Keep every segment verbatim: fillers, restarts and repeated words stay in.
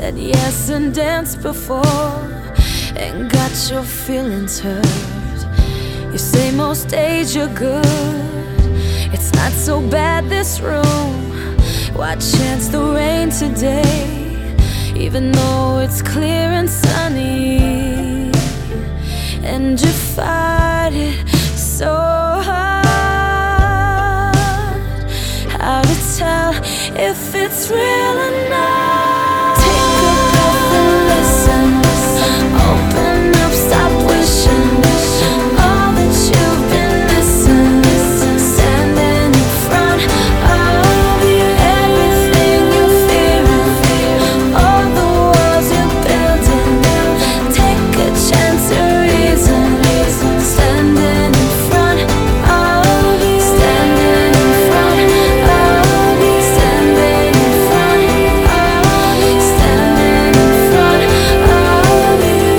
said yes and danced before and got your feelings hurt. You say most days you're good, it's not so bad this room. Why chance the rain today, even though it's clear and sunny? And you fight it so hard. How to tell if it's real or not? Take a breath and listen. Open up, stop wishing all that you've been missing. Standing in front of you, everything you're fearing, all the walls you're building. Take a chance to reason. Standing in front of you, standing in front of you, standing in front of you, standing in front of you.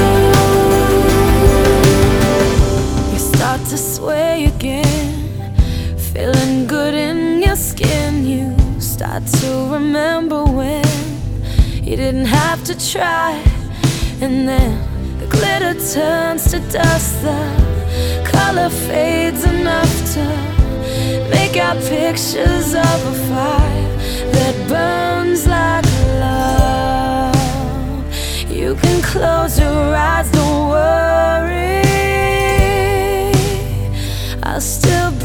You start to sway again, feeling good in your skin. You start to remember when you didn't have to try, and then the glitter turns to dust. The color fades enough to make out pictures of a fire that burns like love. You can close your eyes, don't worry, I'll still